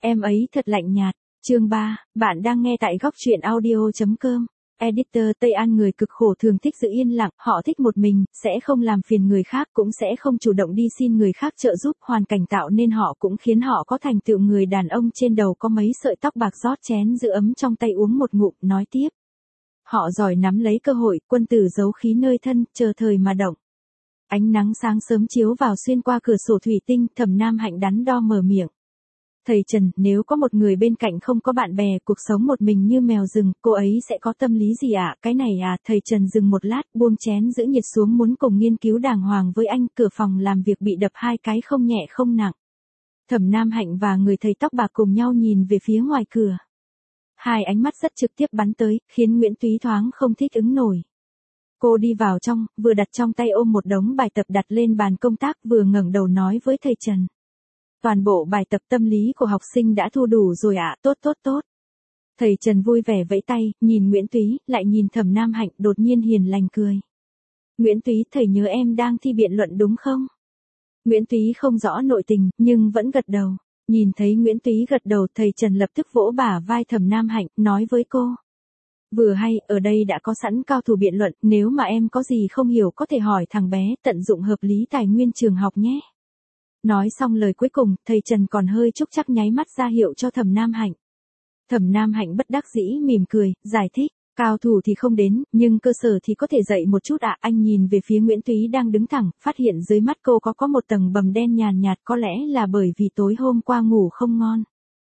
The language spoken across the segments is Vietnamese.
Em ấy thật lạnh nhạt. Chương 3, bạn đang nghe tại góc truyện audio.com. Editor Tây An người cực khổ thường thích sự yên lặng, họ thích một mình, sẽ không làm phiền người khác cũng sẽ không chủ động đi xin người khác trợ giúp, hoàn cảnh tạo nên họ cũng khiến họ có thành tựu người đàn ông trên đầu có mấy sợi tóc bạc rót chén giữ ấm trong tay uống một ngụm, nói tiếp. Họ giỏi nắm lấy cơ hội, quân tử giấu khí nơi thân, chờ thời mà động. Ánh nắng sáng sớm chiếu vào xuyên qua cửa sổ thủy tinh, Thẩm Nam Hạnh đắn đo mở miệng. Thầy Trần, nếu có một người bên cạnh không có bạn bè, cuộc sống một mình như mèo rừng, cô ấy sẽ có tâm lý gì ạ? Cái này à, thầy Trần dừng một lát, buông chén giữ nhiệt xuống muốn cùng nghiên cứu đàng hoàng với anh, cửa phòng làm việc bị đập hai cái không nhẹ không nặng. Thẩm Nam Hạnh và người thầy tóc bạc cùng nhau nhìn về phía ngoài cửa. Hai ánh mắt rất trực tiếp bắn tới, khiến Nguyễn Túy thoáng không thích ứng nổi. Cô đi vào trong, vừa đặt trong tay ôm một đống bài tập đặt lên bàn công tác, vừa ngẩng đầu nói với thầy Trần. Toàn bộ bài tập tâm lý của học sinh đã thu đủ rồi ạ, tốt. Thầy Trần vui vẻ vẫy tay, nhìn Nguyễn Túy, lại nhìn Thẩm Nam Hạnh, đột nhiên hiền lành cười. Nguyễn Túy, thầy nhớ em đang thi biện luận đúng không? Nguyễn Túy không rõ nội tình, nhưng vẫn gật đầu. Nhìn thấy Nguyễn Túy gật đầu, thầy Trần lập tức vỗ bả vai Thẩm Nam Hạnh, nói với cô. Vừa hay, ở đây đã có sẵn cao thủ biện luận, nếu mà em có gì không hiểu có thể hỏi thằng bé, tận dụng hợp lý tài nguyên trường học nhé. Nói xong lời cuối cùng, thầy Trần còn hơi chúc chắc nháy mắt ra hiệu cho Thẩm Nam Hạnh. Thẩm Nam Hạnh bất đắc dĩ mỉm cười, giải thích, cao thủ thì không đến, nhưng cơ sở thì có thể dạy một chút ạ. Anh nhìn về phía Nguyễn Túy đang đứng thẳng, phát hiện dưới mắt cô có một tầng bầm đen nhàn nhạt, có lẽ là bởi vì tối hôm qua ngủ không ngon.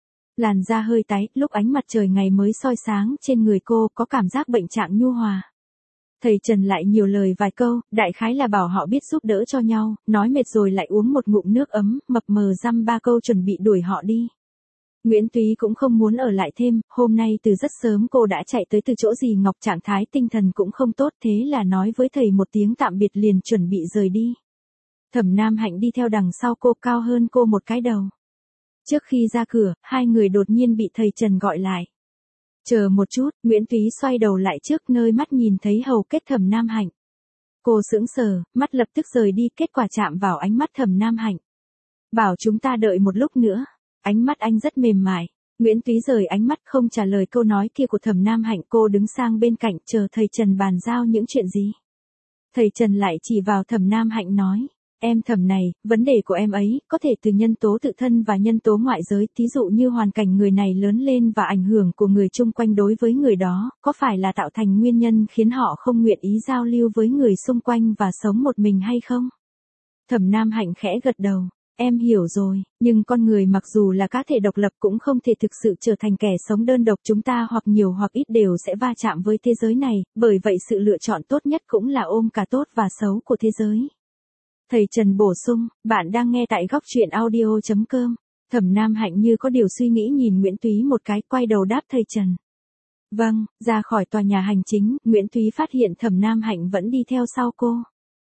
Làn da hơi tái, lúc ánh mặt trời ngày mới soi sáng trên người cô có cảm giác bệnh trạng nhu hòa. Thầy Trần lại nhiều lời vài câu, đại khái là bảo họ biết giúp đỡ cho nhau, nói mệt rồi lại uống một ngụm nước ấm, mập mờ dăm ba câu chuẩn bị đuổi họ đi. Nguyễn Túy cũng không muốn ở lại thêm, hôm nay từ rất sớm cô đã chạy tới từ chỗ dì Ngọc, trạng thái tinh thần cũng không tốt, thế là nói với thầy một tiếng tạm biệt liền chuẩn bị rời đi. Thẩm Nam Hạnh đi theo đằng sau cô, cao hơn cô một cái đầu. Trước khi ra cửa, hai người đột nhiên bị thầy Trần gọi lại. Chờ một chút, Nguyễn Túy xoay đầu lại trước nơi mắt nhìn thấy hầu kết Thẩm Nam Hạnh. Cô sững sờ, mắt lập tức rời đi, kết quả chạm vào ánh mắt Thẩm Nam Hạnh. Bảo chúng ta đợi một lúc nữa, ánh mắt anh rất mềm mại. Nguyễn Túy rời ánh mắt không trả lời câu nói kia của Thẩm Nam Hạnh, cô đứng sang bên cạnh chờ thầy Trần bàn giao những chuyện gì. Thầy Trần lại chỉ vào Thẩm Nam Hạnh nói. Em Thẩm này, vấn đề của em ấy, có thể từ nhân tố tự thân và nhân tố ngoại giới, thí dụ như hoàn cảnh người này lớn lên và ảnh hưởng của người chung quanh đối với người đó, có phải là tạo thành nguyên nhân khiến họ không nguyện ý giao lưu với người xung quanh và sống một mình hay không? Thẩm Nam Hạnh khẽ gật đầu, em hiểu rồi, nhưng con người mặc dù là cá thể độc lập cũng không thể thực sự trở thành kẻ sống đơn độc, chúng ta hoặc nhiều hoặc ít đều sẽ va chạm với thế giới này, bởi vậy sự lựa chọn tốt nhất cũng là ôm cả tốt và xấu của thế giới. Thầy Trần bổ sung, bạn đang nghe tại góc truyện audio.com. Thẩm Nam Hạnh như có điều suy nghĩ nhìn Nguyễn Túy một cái, quay đầu đáp thầy Trần. Vâng, ra khỏi tòa nhà hành chính, Nguyễn Túy phát hiện Thẩm Nam Hạnh vẫn đi theo sau cô.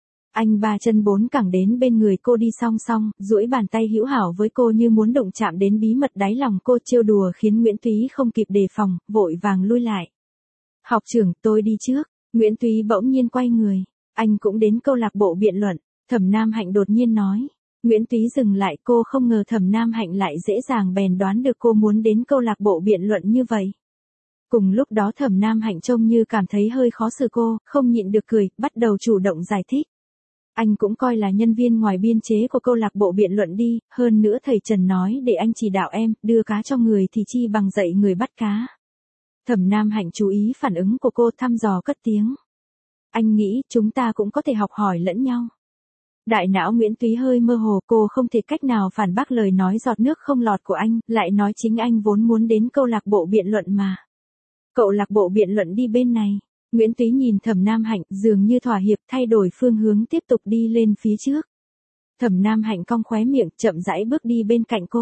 Anh ba chân bốn cẳng đến bên người cô đi song song, duỗi bàn tay hữu hảo với cô như muốn động chạm đến bí mật đáy lòng cô, trêu đùa khiến Nguyễn Túy không kịp đề phòng, vội vàng lui lại. Học trưởng, tôi đi trước. Nguyễn Túy bỗng nhiên quay người. Anh cũng đến câu lạc bộ biện luận. Thẩm Nam Hạnh đột nhiên nói. Nguyễn Túy dừng lại, cô không ngờ Thẩm Nam Hạnh lại dễ dàng bèn đoán được cô muốn đến câu lạc bộ biện luận như vậy. Cùng lúc đó Thẩm Nam Hạnh trông như cảm thấy hơi khó xử cô, không nhịn được cười, bắt đầu chủ động giải thích. Anh cũng coi là nhân viên ngoài biên chế của câu lạc bộ biện luận đi, hơn nữa thầy Trần nói để anh chỉ đạo em, đưa cá cho người thì chi bằng dạy người bắt cá. Thẩm Nam Hạnh chú ý phản ứng của cô, thăm dò cất tiếng. Anh nghĩ chúng ta cũng có thể học hỏi lẫn nhau. Đại não Nguyễn Túy hơi mơ hồ, cô không thể cách nào phản bác lời nói giọt nước không lọt của anh, lại nói chính anh vốn muốn đến câu lạc bộ biện luận mà. Câu lạc bộ biện luận đi bên này. Nguyễn Túy nhìn Thẩm Nam Hạnh, dường như thỏa hiệp, thay đổi phương hướng tiếp tục đi lên phía trước. Thẩm Nam Hạnh cong khóe miệng, chậm rãi bước đi bên cạnh cô.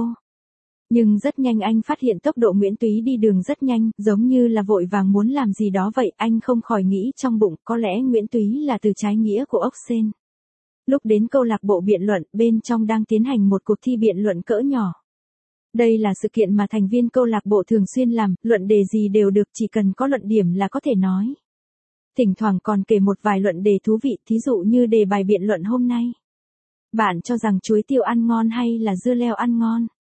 Nhưng rất nhanh anh phát hiện tốc độ Nguyễn Túy đi đường rất nhanh, giống như là vội vàng muốn làm gì đó vậy, anh không khỏi nghĩ trong bụng, có lẽ Nguyễn Túy là từ trái nghĩa của ốc sên. Lúc đến câu lạc bộ biện luận, bên trong đang tiến hành một cuộc thi biện luận cỡ nhỏ. Đây là sự kiện mà thành viên câu lạc bộ thường xuyên làm, luận đề gì đều được, chỉ cần có luận điểm là có thể nói. Thỉnh thoảng còn kể một vài luận đề thú vị, thí dụ như đề bài biện luận hôm nay. Bạn cho rằng chuối tiêu ăn ngon hay là dưa leo ăn ngon?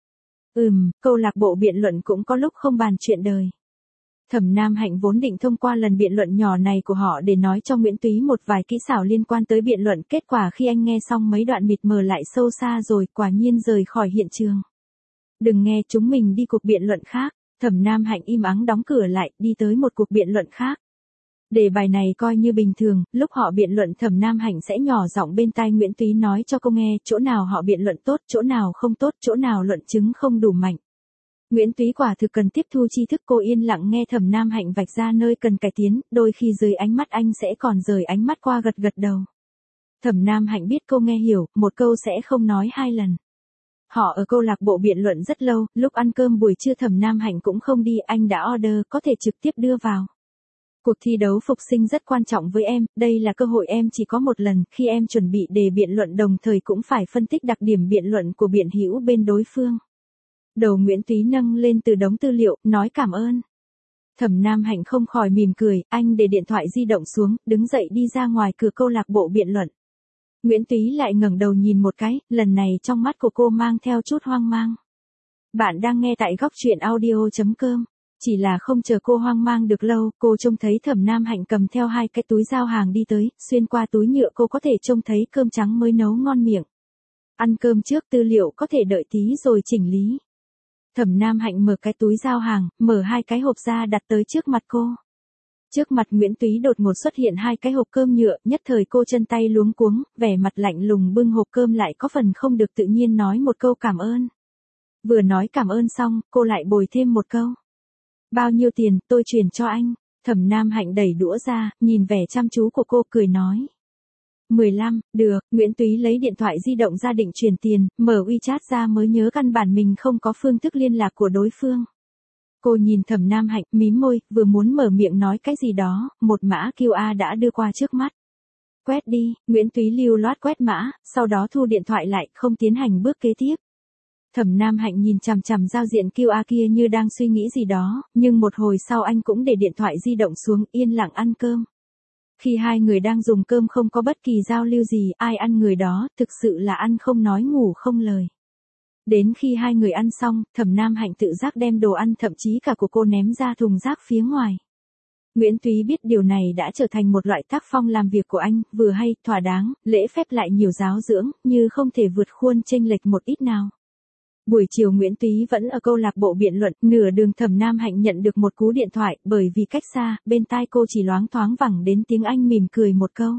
Câu lạc bộ biện luận cũng có lúc không bàn chuyện đời. Thẩm Nam Hạnh vốn định thông qua lần biện luận nhỏ này của họ để nói cho Nguyễn Túy một vài kỹ xảo liên quan tới biện luận, kết quả khi anh nghe xong mấy đoạn mịt mờ lại sâu xa rồi, quả nhiên rời khỏi hiện trường. Đừng nghe, chúng mình đi cuộc biện luận khác. Thẩm Nam Hạnh im ắng đóng cửa lại, đi tới một cuộc biện luận khác. Đề bài này coi như bình thường, lúc họ biện luận Thẩm Nam Hạnh sẽ nhỏ giọng bên tai Nguyễn Túy nói cho cô nghe, chỗ nào họ biện luận tốt, chỗ nào không tốt, chỗ nào luận chứng không đủ mạnh. Nguyễn Túy quả thực cần tiếp thu tri thức, cô yên lặng nghe Thẩm Nam Hạnh vạch ra nơi cần cải tiến, đôi khi dưới ánh mắt anh sẽ còn rời ánh mắt qua gật gật đầu. Thẩm Nam Hạnh biết cô nghe hiểu, một câu sẽ không nói hai lần. Họ ở câu lạc bộ biện luận rất lâu, lúc ăn cơm buổi trưa Thẩm Nam Hạnh cũng không đi, anh đã order, có thể trực tiếp đưa vào. Cuộc thi đấu phục sinh rất quan trọng với em, đây là cơ hội em chỉ có một lần, khi em chuẩn bị đề biện luận đồng thời cũng phải phân tích đặc điểm biện luận của biện hữu bên đối phương. Đầu Nguyễn Túy nâng lên từ đống tư liệu, nói cảm ơn. Thẩm Nam Hạnh không khỏi mỉm cười, anh để điện thoại di động xuống, đứng dậy đi ra ngoài cửa câu lạc bộ biện luận. Nguyễn Túy lại ngẩng đầu nhìn một cái, lần này trong mắt của cô mang theo chút hoang mang. Bạn đang nghe tại góc truyện audio.com. Chỉ là không chờ cô hoang mang được lâu, cô trông thấy Thẩm Nam Hạnh cầm theo hai cái túi giao hàng đi tới, xuyên qua túi nhựa cô có thể trông thấy cơm trắng mới nấu ngon miệng. Ăn cơm trước, tư liệu có thể đợi tí rồi chỉnh lý. Thẩm Nam Hạnh mở cái túi giao hàng, mở hai cái hộp ra đặt tới trước mặt cô. Trước mặt Nguyễn Túy đột ngột xuất hiện hai cái hộp cơm nhựa, nhất thời cô chân tay luống cuống, vẻ mặt lạnh lùng bưng hộp cơm lại có phần không được tự nhiên nói một câu cảm ơn. Vừa nói cảm ơn xong, cô lại bồi thêm một câu. Bao nhiêu tiền, tôi chuyển cho anh. Thẩm Nam Hạnh đẩy đũa ra, nhìn vẻ chăm chú của cô cười nói. 15, được, Nguyễn Túy lấy điện thoại di động ra định chuyển tiền, mở WeChat ra mới nhớ căn bản mình không có phương thức liên lạc của đối phương. Cô nhìn Thẩm Nam Hạnh, mím môi, vừa muốn mở miệng nói cái gì đó, một mã QR đã đưa qua trước mắt. Quét đi, Nguyễn Túy lưu loát quét mã, sau đó thu điện thoại lại, không tiến hành bước kế tiếp. Thẩm Nam Hạnh nhìn chằm chằm giao diện QR kia như đang suy nghĩ gì đó, nhưng một hồi sau anh cũng để điện thoại di động xuống, yên lặng ăn cơm. Khi hai người đang dùng cơm không có bất kỳ giao lưu gì, ai ăn người đó, thực sự là ăn không nói ngủ không lời. Đến khi hai người ăn xong, Thẩm Nam Hạnh tự giác đem đồ ăn thậm chí cả của cô ném ra thùng rác phía ngoài. Nguyễn Túy biết điều này đã trở thành một loại tác phong làm việc của anh, vừa hay, thỏa đáng, lễ phép lại nhiều giáo dưỡng, như không thể vượt khuôn chênh lệch một ít nào. Buổi chiều Nguyễn Túy vẫn ở câu lạc bộ biện luận, nửa đường Thẩm Nam Hạnh nhận được một cú điện thoại, bởi vì cách xa, bên tai cô chỉ loáng thoáng vẳng đến tiếng anh mỉm cười một câu.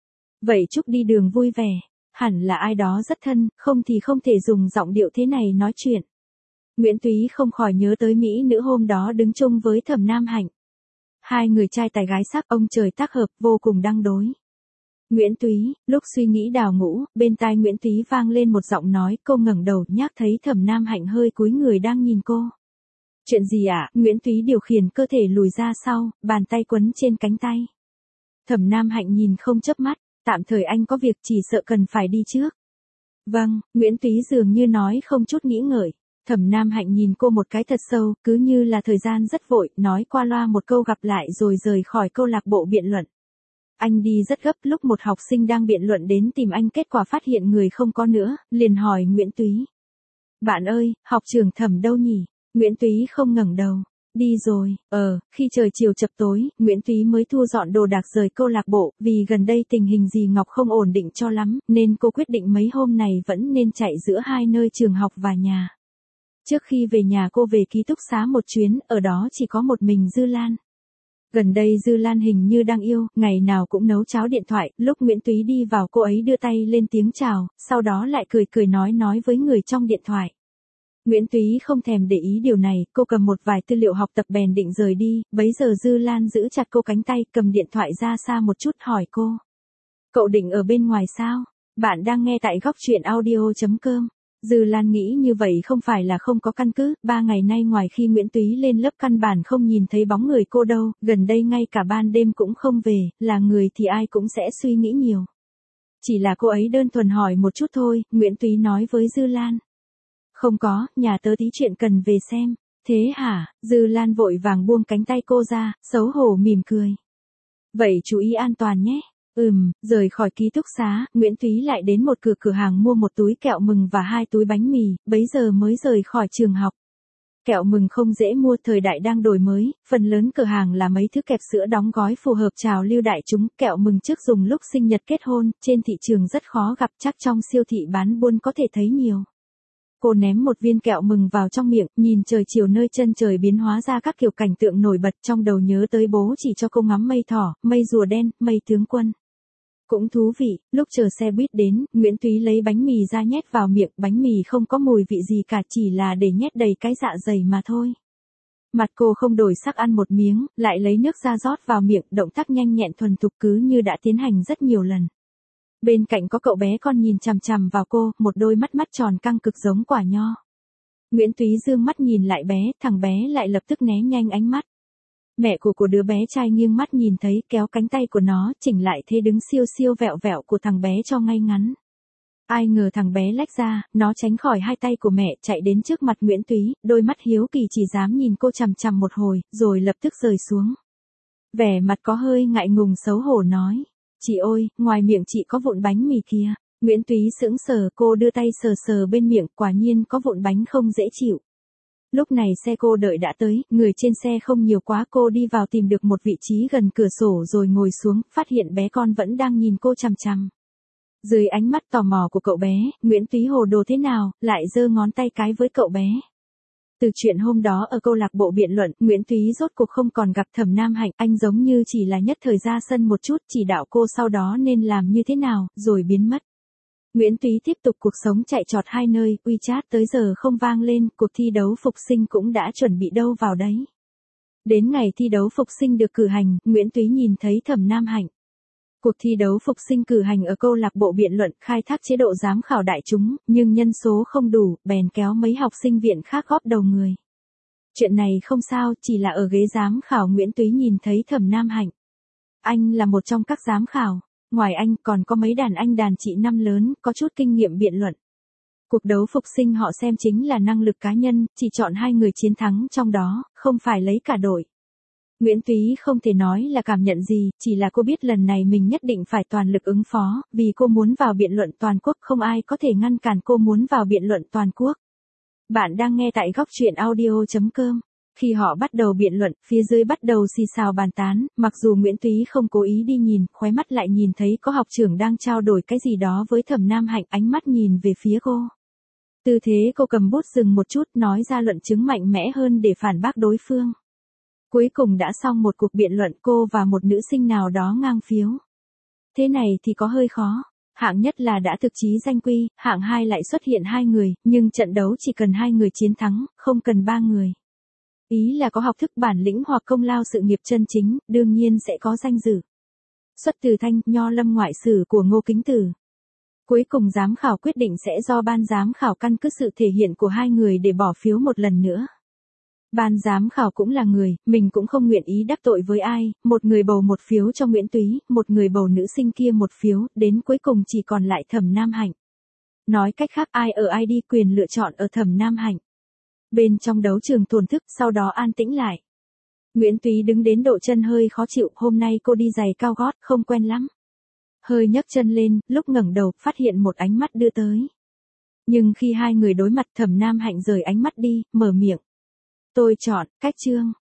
Vậy chúc đi đường vui vẻ, hẳn là ai đó rất thân, không thì không thể dùng giọng điệu thế này nói chuyện. Nguyễn Túy không khỏi nhớ tới mỹ nữ hôm đó đứng chung với Thẩm Nam Hạnh. Hai người trai tài gái sắc, ông trời tác hợp, vô cùng đăng đối. Nguyễn Túy, lúc suy nghĩ đào ngũ, bên tai Nguyễn Túy vang lên một giọng nói, cô ngẩng đầu, nhác thấy Thẩm Nam Hạnh hơi cúi người đang nhìn cô. Chuyện gì ạ? Nguyễn Túy điều khiển cơ thể lùi ra sau, bàn tay quấn trên cánh tay. Thẩm Nam Hạnh nhìn không chớp mắt, tạm thời anh có việc chỉ sợ cần phải đi trước. Vâng, Nguyễn Túy dường như nói không chút nghĩ ngợi. Thẩm Nam Hạnh nhìn cô một cái thật sâu, cứ như là thời gian rất vội, nói qua loa một câu gặp lại rồi rời khỏi câu lạc bộ biện luận. Anh đi rất gấp, lúc một học sinh đang biện luận đến tìm anh kết quả phát hiện người không có nữa, liền hỏi Nguyễn Túy. Bạn ơi, học trưởng Thẩm đâu nhỉ? Nguyễn Túy không ngẩng đầu. Đi rồi, khi trời chiều chập tối, Nguyễn Túy mới thu dọn đồ đạc rời câu lạc bộ, vì gần đây tình hình dì Ngọc không ổn định cho lắm, nên cô quyết định mấy hôm này vẫn nên chạy giữa hai nơi trường học và nhà. Trước khi về nhà cô về ký túc xá một chuyến, ở đó chỉ có một mình Dư Lan. Gần đây Dư Lan hình như đang yêu, ngày nào cũng nấu cháo điện thoại, lúc Nguyễn Túy đi vào cô ấy đưa tay lên tiếng chào, sau đó lại cười cười nói với người trong điện thoại. Nguyễn Túy không thèm để ý điều này, cô cầm một vài tư liệu học tập bèn định rời đi, bấy giờ Dư Lan giữ chặt cô cánh tay, cầm điện thoại ra xa một chút hỏi cô. Cậu định ở bên ngoài sao? Bạn đang nghe tại góc truyện audio.com. Dư Lan nghĩ như vậy không phải là không có căn cứ, 3 ngày nay ngoài khi Nguyễn Túy lên lớp căn bản không nhìn thấy bóng người cô đâu, gần đây ngay cả ban đêm cũng không về, là người thì ai cũng sẽ suy nghĩ nhiều. Chỉ là cô ấy đơn thuần hỏi một chút thôi, Nguyễn Túy nói với Dư Lan. Không có, nhà tớ tí chuyện cần về xem. Thế hả? Dư Lan vội vàng buông cánh tay cô ra, xấu hổ mỉm cười. Vậy chú ý an toàn nhé. Rời khỏi ký túc xá, Nguyễn Túy lại đến một cửa hàng mua một túi kẹo mừng và 2 túi bánh mì, bấy giờ mới rời khỏi trường học. Kẹo mừng không dễ mua, thời đại đang đổi mới, phần lớn cửa hàng là mấy thứ kẹp sữa đóng gói phù hợp trào lưu đại chúng, kẹo mừng trước dùng lúc sinh nhật kết hôn, trên thị trường rất khó gặp, chắc trong siêu thị bán buôn có thể thấy nhiều. Cô ném một viên kẹo mừng vào trong miệng, nhìn trời chiều nơi chân trời biến hóa ra các kiểu cảnh tượng nổi bật, trong đầu nhớ tới bố chỉ cho cô ngắm mây thỏ, mây rùa đen, mây tướng quân. Cũng thú vị, lúc chờ xe buýt đến, Nguyễn Túy lấy bánh mì ra nhét vào miệng, bánh mì không có mùi vị gì cả, chỉ là để nhét đầy cái dạ dày mà thôi. Mặt cô không đổi sắc, ăn một miếng, lại lấy nước ra rót vào miệng, động tác nhanh nhẹn thuần thục cứ như đã tiến hành rất nhiều lần. Bên cạnh có cậu bé con nhìn chằm chằm vào cô, một đôi mắt tròn căng cực giống quả nho. Nguyễn Túy dương mắt nhìn lại bé, thằng bé lại lập tức né nhanh ánh mắt. Mẹ của đứa bé trai nghiêng mắt nhìn thấy, kéo cánh tay của nó, chỉnh lại thế đứng siêu siêu vẹo vẹo của thằng bé cho ngay ngắn. Ai ngờ thằng bé lách ra, nó tránh khỏi hai tay của mẹ, chạy đến trước mặt Nguyễn Túy, đôi mắt hiếu kỳ chỉ dám nhìn cô chằm chằm một hồi, rồi lập tức rời xuống. Vẻ mặt có hơi ngại ngùng xấu hổ nói, chị ơi, ngoài miệng chị có vụn bánh mì kia. Nguyễn Túy sững sờ, cô đưa tay sờ sờ bên miệng, quả nhiên có vụn bánh không dễ chịu. Lúc này xe cô đợi đã tới, người trên xe không nhiều quá, cô đi vào tìm được một vị trí gần cửa sổ rồi ngồi xuống, phát hiện bé con vẫn đang nhìn cô chằm chằm. Dưới ánh mắt tò mò của cậu bé, Nguyễn Túy hồ đồ thế nào, lại giơ ngón tay cái với cậu bé. Từ chuyện hôm đó ở câu lạc bộ biện luận, Nguyễn Túy rốt cuộc không còn gặp Thẩm Nam Hạnh, anh giống như chỉ là nhất thời ra sân một chút, chỉ đạo cô sau đó nên làm như thế nào, rồi biến mất. Nguyễn Túy tiếp tục cuộc sống chạy trọt hai nơi, WeChat tới giờ không vang lên, cuộc thi đấu phục sinh cũng đã chuẩn bị đâu vào đấy. Đến ngày thi đấu phục sinh được cử hành, Nguyễn Túy nhìn thấy Thẩm Nam Hạnh. Cuộc thi đấu phục sinh cử hành ở câu lạc bộ biện luận, khai thác chế độ giám khảo đại chúng, nhưng nhân số không đủ, bèn kéo mấy học sinh viện khác góp đầu người. Chuyện này không sao, chỉ là ở ghế giám khảo Nguyễn Túy nhìn thấy Thẩm Nam Hạnh. Anh là một trong các giám khảo. Ngoài anh còn có mấy đàn anh đàn chị năm lớn, có chút kinh nghiệm biện luận. Cuộc đấu phục sinh họ xem chính là năng lực cá nhân, chỉ chọn 2 người chiến thắng trong đó, không phải lấy cả đội. Nguyễn Túy không thể nói là cảm nhận gì, chỉ là cô biết lần này mình nhất định phải toàn lực ứng phó, vì cô muốn vào biện luận toàn quốc, không ai có thể ngăn cản cô muốn vào biện luận toàn quốc. Bạn đang nghe tại góc truyện audio.com. Khi họ bắt đầu biện luận, phía dưới bắt đầu xì xào bàn tán, mặc dù Nguyễn Túy không cố ý đi nhìn, khóe mắt lại nhìn thấy có học trưởng đang trao đổi cái gì đó với Thẩm Nam Hạnh, ánh mắt nhìn về phía cô. Tư thế cô cầm bút dừng một chút, nói ra luận chứng mạnh mẽ hơn để phản bác đối phương. Cuối cùng đã xong một cuộc biện luận, cô và một nữ sinh nào đó ngang phiếu. Thế này thì có hơi khó. Hạng nhất là đã thực chí danh quy, hạng 2 lại xuất hiện 2 người, nhưng trận đấu chỉ cần 2 người chiến thắng, không cần 3 người. Ý là có học thức bản lĩnh hoặc công lao sự nghiệp chân chính, đương nhiên sẽ có danh dự. Xuất từ Thanh, Nho Lâm ngoại sử của Ngô Kính Tử. Cuối cùng giám khảo quyết định sẽ do ban giám khảo căn cứ sự thể hiện của 2 người để bỏ phiếu một lần nữa. Ban giám khảo cũng là người, mình cũng không nguyện ý đắc tội với ai, một người bầu một phiếu cho Nguyễn Túy, một người bầu nữ sinh kia một phiếu, đến cuối cùng chỉ còn lại Thẩm Nam Hạnh. Nói cách khác, ai ở ai đi, quyền lựa chọn ở Thẩm Nam Hạnh. Bên trong đấu trường thổn thức, sau đó an tĩnh lại. Nguyễn Túy đứng đến độ chân hơi khó chịu, hôm nay cô đi giày cao gót, không quen lắm. Hơi nhấc chân lên, lúc ngẩng đầu, phát hiện một ánh mắt đưa tới. Nhưng khi 2 người đối mặt, Thẩm Nam Hạnh rời ánh mắt đi, mở miệng. Tôi chọn, cách chương.